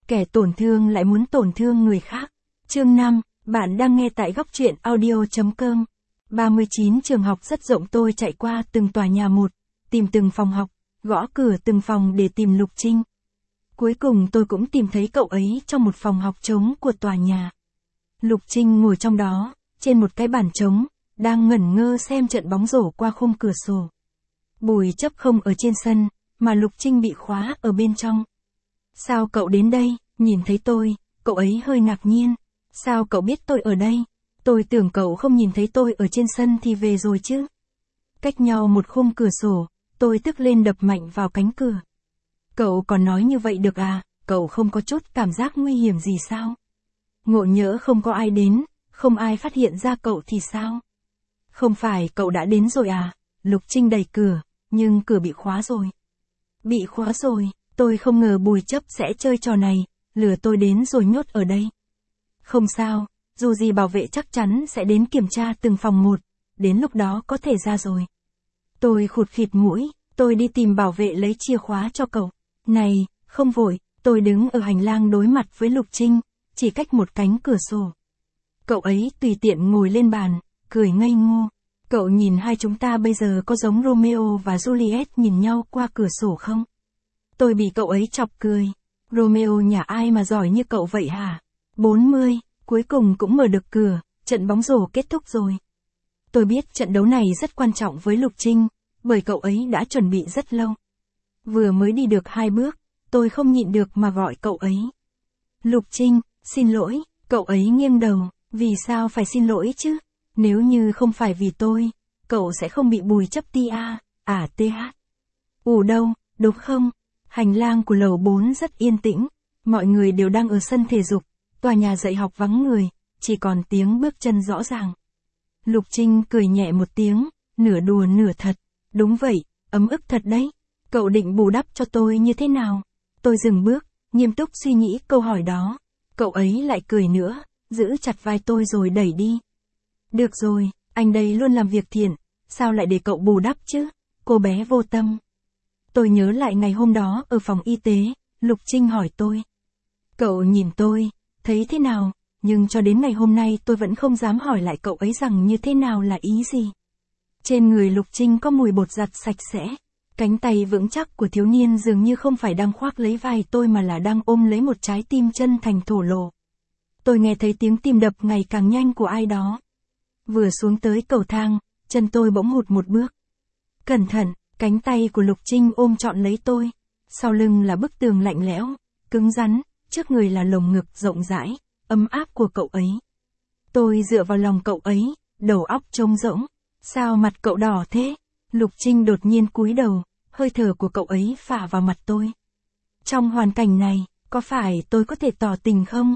Kẻ tổn thương lại muốn tổn thương người khác. Chương 5, bạn đang nghe tại góc truyện audio.com. 39 trường học rất rộng, tôi chạy qua từng tòa nhà một, tìm từng phòng học, gõ cửa từng phòng để tìm Lục Trinh. Cuối cùng tôi cũng tìm thấy cậu ấy trong một phòng học trống của tòa nhà. Lục Trinh ngồi trong đó, trên một cái bàn trống, đang ngẩn ngơ xem trận bóng rổ qua khung cửa sổ. Bùi Chấp không ở trên sân, mà Lục Trinh bị khóa ở bên trong. Sao cậu đến đây? Nhìn thấy tôi, cậu ấy hơi ngạc nhiên. Sao cậu biết tôi ở đây? Tôi tưởng cậu không nhìn thấy tôi ở trên sân thì về rồi chứ. Cách nhau một khung cửa sổ, tôi tức lên đập mạnh vào cánh cửa. Cậu còn nói như vậy được à? Cậu không có chút cảm giác nguy hiểm gì sao? Ngộ nhỡ không có ai đến, không ai phát hiện ra cậu thì sao? Không phải cậu đã đến rồi à? Lục Trinh đẩy cửa, nhưng cửa bị khóa rồi. Bị khóa rồi, tôi không ngờ Bùi Chấp sẽ chơi trò này, lừa tôi đến rồi nhốt ở đây. Không sao, dù gì bảo vệ chắc chắn sẽ đến kiểm tra từng phòng một, đến lúc đó có thể ra rồi. Tôi khụt khịt mũi, tôi đi tìm bảo vệ lấy chìa khóa cho cậu. Này, không vội, tôi đứng ở hành lang đối mặt với Lục Trinh, chỉ cách một cánh cửa sổ. Cậu ấy tùy tiện ngồi lên bàn, cười ngây ngô. Cậu nhìn hai chúng ta bây giờ có giống Romeo và Juliet nhìn nhau qua cửa sổ không? Tôi bị cậu ấy chọc cười. Romeo nhà ai mà giỏi như cậu vậy hả? 40, cuối cùng cũng mở được cửa, trận bóng rổ kết thúc rồi. Tôi biết trận đấu này rất quan trọng với Lục Trinh, bởi cậu ấy đã chuẩn bị rất lâu. Vừa mới đi được 2 bước, tôi không nhịn được mà gọi cậu ấy. Lục Trinh, xin lỗi, cậu ấy nghiêng đầu, vì sao phải xin lỗi chứ? Nếu như không phải vì tôi, cậu sẽ không bị Bùi Chấp TH. Đâu, đúng không? Hành lang của lầu 4 rất yên tĩnh, mọi người đều đang ở sân thể dục, tòa nhà dạy học vắng người, chỉ còn tiếng bước chân rõ ràng. Lục Trinh cười nhẹ một tiếng, nửa đùa nửa thật. Đúng vậy, ấm ức thật đấy. Cậu định bù đắp cho tôi như thế nào? Tôi dừng bước, nghiêm túc suy nghĩ câu hỏi đó. Cậu ấy lại cười nữa, giữ chặt vai tôi rồi đẩy đi. Được rồi, anh đây luôn làm việc thiện, sao lại để cậu bù đắp chứ? Cô bé vô tâm. Tôi nhớ lại ngày hôm đó ở phòng y tế, Lục Trinh hỏi tôi. Cậu nhìn tôi, thấy thế nào? Nhưng cho đến ngày hôm nay tôi vẫn không dám hỏi lại cậu ấy rằng như thế nào là ý gì. Trên người Lục Trinh có mùi bột giặt sạch sẽ. Cánh tay vững chắc của thiếu niên dường như không phải đang khoác lấy vai tôi mà là đang ôm lấy một trái tim chân thành thổ lộ. Tôi nghe thấy tiếng tim đập ngày càng nhanh của ai đó. Vừa xuống tới cầu thang, chân tôi bỗng hụt một bước. Cẩn thận, cánh tay của Lục Trinh ôm trọn lấy tôi. Sau lưng là bức tường lạnh lẽo, cứng rắn, trước người là lồng ngực rộng rãi, ấm áp của cậu ấy. Tôi dựa vào lòng cậu ấy, đầu óc trống rỗng. Sao mặt cậu đỏ thế? Lục Trinh đột nhiên cúi đầu, hơi thở của cậu ấy phả vào mặt tôi. Trong hoàn cảnh này, có phải tôi có thể tỏ tình không?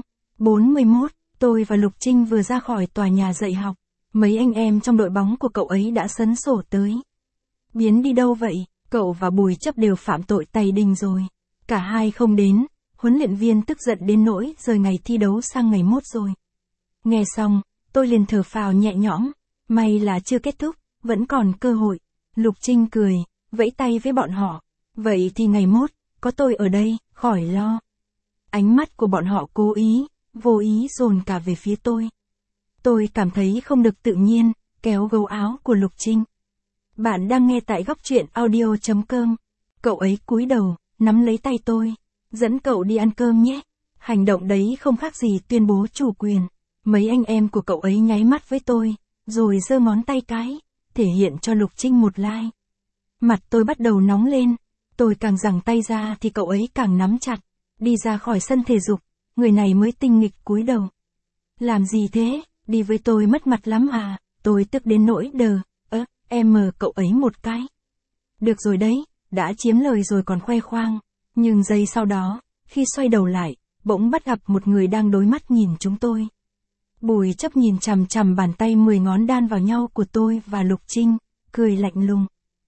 41, tôi và Lục Trinh vừa ra khỏi tòa nhà dạy học. Mấy anh em trong đội bóng của cậu ấy đã sấn sổ tới. Biến đi đâu vậy? Cậu và Bùi Chấp đều phạm tội tày đình rồi. Cả hai không đến, huấn luyện viên tức giận đến nỗi rời ngày thi đấu sang ngày mốt rồi. Nghe xong, tôi liền thở phào nhẹ nhõm. May là chưa kết thúc, vẫn còn cơ hội. Lục Trinh cười, vẫy tay với bọn họ. Vậy thì ngày mốt, có tôi ở đây, khỏi lo. Ánh mắt của bọn họ cố ý, vô ý dồn cả về phía tôi. Tôi cảm thấy không được tự nhiên, kéo gấu áo của Lục Trinh. Bạn đang nghe tại góc truyện audio.com. Cậu ấy cúi đầu, nắm lấy tay tôi. Dẫn cậu đi ăn cơm nhé. Hành động đấy không khác gì tuyên bố chủ quyền. Mấy anh em của cậu ấy nháy mắt với tôi, rồi giơ ngón tay cái, thể hiện cho Lục Trinh một like. Mặt tôi bắt đầu nóng lên. Tôi càng giằng tay ra thì cậu ấy càng nắm chặt. Đi ra khỏi sân thể dục, người này mới tinh nghịch cúi đầu. Làm gì thế? Đi với tôi mất mặt lắm à? Tôi tức đến nỗi đờ. Em mờ cậu ấy một cái. Được rồi đấy, đã chiếm lời rồi còn khoe khoang. Nhưng giây sau đó, khi xoay đầu lại, bỗng bắt gặp một người đang đối mắt nhìn chúng tôi. Bùi Chấp nhìn chằm chằm bàn tay 10 ngón đan vào nhau của tôi và Lục Trinh, cười lạnh lùng.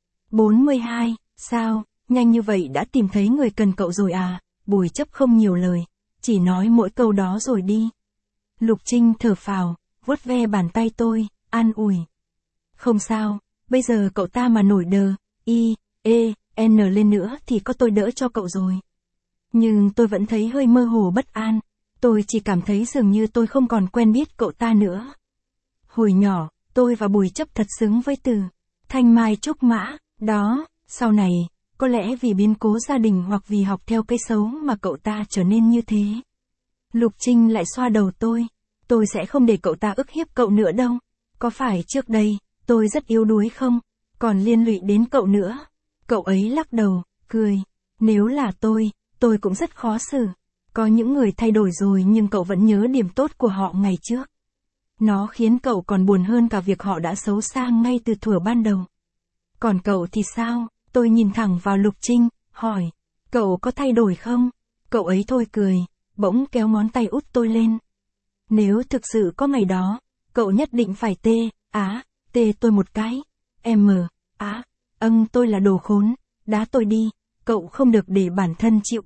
42, sao, nhanh như vậy đã tìm thấy người cần cậu rồi à? Bùi Chấp không nhiều lời, chỉ nói mỗi câu đó rồi đi. Lục Trinh thở phào, vuốt ve bàn tay tôi, an ủi. Không sao, bây giờ cậu ta mà nổi đờ, N lên nữa thì có tôi đỡ cho cậu rồi. Nhưng tôi vẫn thấy hơi mơ hồ bất an, tôi chỉ cảm thấy dường như tôi không còn quen biết cậu ta nữa. Hồi nhỏ, tôi và Bùi Chấp thật xứng với từ thanh mai trúc mã, đó, sau này, có lẽ vì biến cố gia đình hoặc vì học theo cái xấu mà cậu ta trở nên như thế. Lục Trinh lại xoa đầu tôi sẽ không để cậu ta ức hiếp cậu nữa đâu. Có phải trước đây, tôi rất yếu đuối không? Còn liên lụy đến cậu nữa. Cậu ấy lắc đầu, cười. Nếu là tôi cũng rất khó xử. Có những người thay đổi rồi nhưng cậu vẫn nhớ điểm tốt của họ ngày trước. Nó khiến cậu còn buồn hơn cả việc họ đã xấu xa ngay từ thuở ban đầu. Còn cậu thì sao? Tôi nhìn thẳng vào Lục Trinh, hỏi. Cậu có thay đổi không? Cậu ấy thôi cười, bỗng kéo ngón tay út tôi lên. Nếu thực sự có ngày đó, cậu nhất định phải tê tôi một cái. Tôi là đồ khốn, đá tôi đi, cậu không được để bản thân chịu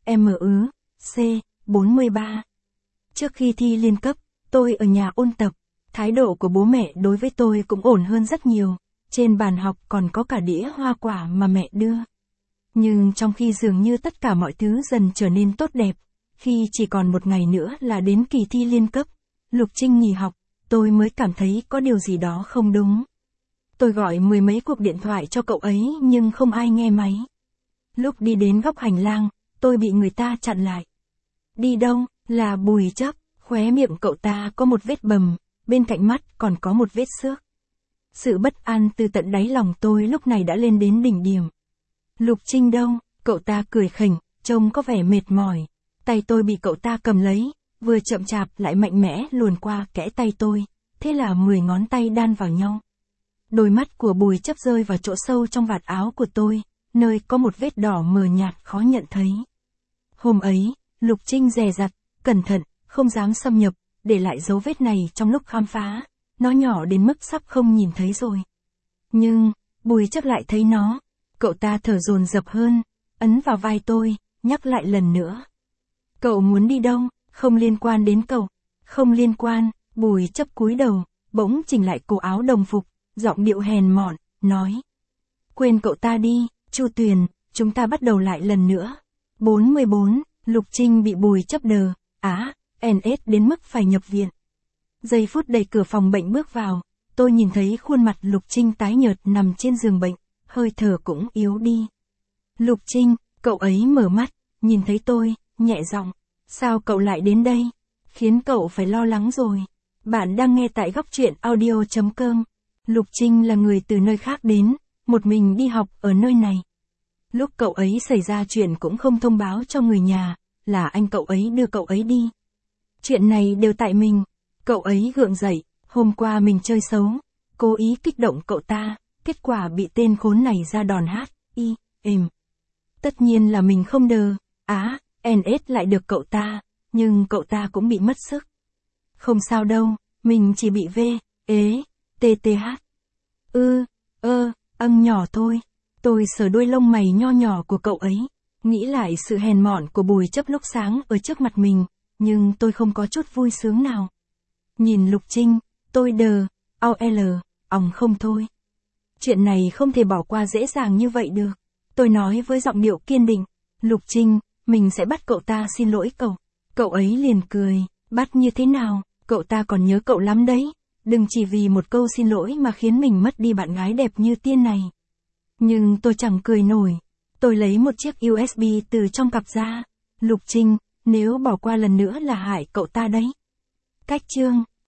C43. Trước khi thi liên cấp, tôi ở nhà ôn tập, thái độ của bố mẹ đối với tôi cũng ổn hơn rất nhiều, trên bàn học còn có cả đĩa hoa quả mà mẹ đưa. Nhưng trong khi dường như tất cả mọi thứ dần trở nên tốt đẹp, khi chỉ còn một ngày nữa là đến kỳ thi liên cấp, Lục Trinh nghỉ học, tôi mới cảm thấy có điều gì đó không đúng. Tôi gọi 10 mấy cuộc điện thoại cho cậu ấy nhưng không ai nghe máy. Lúc đi đến góc hành lang, tôi bị người ta chặn lại. Đi đâu? Là Bùi Chấp, khóe miệng cậu ta có một vết bầm, bên cạnh mắt còn có một vết xước. Sự bất an từ tận đáy lòng tôi lúc này đã lên đến đỉnh điểm. Lục Trinh đâu? Cậu ta cười khỉnh, trông có vẻ mệt mỏi. Tay tôi bị cậu ta cầm lấy, vừa chậm chạp lại mạnh mẽ luồn qua kẽ tay tôi, thế là 10 ngón tay đan vào nhau. Đôi mắt của Bùi Chấp rơi vào chỗ sâu trong vạt áo của tôi, nơi có một vết đỏ mờ nhạt khó nhận thấy. Hôm ấy, Lục Trinh dè dặt, cẩn thận, không dám xâm nhập, để lại dấu vết này trong lúc khám phá, nó nhỏ đến mức sắp không nhìn thấy rồi. Nhưng, Bùi Chấp lại thấy nó, cậu ta thở dồn dập hơn, ấn vào vai tôi, nhắc lại lần nữa. Cậu muốn đi đâu? Không liên quan đến cậu. Không liên quan. Bùi Chấp cúi đầu, bỗng chỉnh lại cổ áo đồng phục, giọng điệu hèn mọn, nói. Quên cậu ta đi, Chu Tuyền, chúng ta bắt đầu lại lần nữa. 44, Lục Trinh bị Bùi Chấp đờ, NS đến mức phải nhập viện. Giây phút đẩy cửa phòng bệnh bước vào, tôi nhìn thấy khuôn mặt Lục Trinh tái nhợt nằm trên giường bệnh, hơi thở cũng yếu đi. Lục Trinh, cậu ấy mở mắt, nhìn thấy tôi, nhẹ giọng. Sao cậu lại đến đây? Khiến cậu phải lo lắng rồi. Bạn đang nghe tại góc truyện audio.com. Lục Trinh là người từ nơi khác đến, một mình đi học ở nơi này. Lúc cậu ấy xảy ra chuyện cũng không thông báo cho người nhà, là anh cậu ấy đưa cậu ấy đi. Chuyện này đều tại mình. Cậu ấy gượng dậy, hôm qua mình chơi xấu, cố ý kích động cậu ta, kết quả bị tên khốn này ra đòn Tất nhiên là mình không đờ, NS lại được cậu ta, nhưng cậu ta cũng bị mất sức. Không sao đâu, mình chỉ bị TTH. Nhỏ thôi. Tôi sờ đuôi lông mày nho nhỏ của cậu ấy, nghĩ lại sự hèn mọn của Bùi Chấp lúc sáng ở trước mặt mình, nhưng tôi không có chút vui sướng nào. Nhìn Lục Trinh, tôi không thôi. Chuyện này không thể bỏ qua dễ dàng như vậy được. Tôi nói với giọng điệu kiên định, Lục Trinh, mình sẽ bắt cậu ta xin lỗi cậu. Cậu ấy liền cười, bắt như thế nào, cậu ta còn nhớ cậu lắm đấy. Đừng chỉ vì một câu xin lỗi mà khiến mình mất đi bạn gái đẹp như tiên này. Nhưng tôi chẳng cười nổi. Tôi lấy một chiếc USB từ trong cặp ra. Lục Trinh, nếu bỏ qua lần nữa là hại cậu ta đấy. Cách chương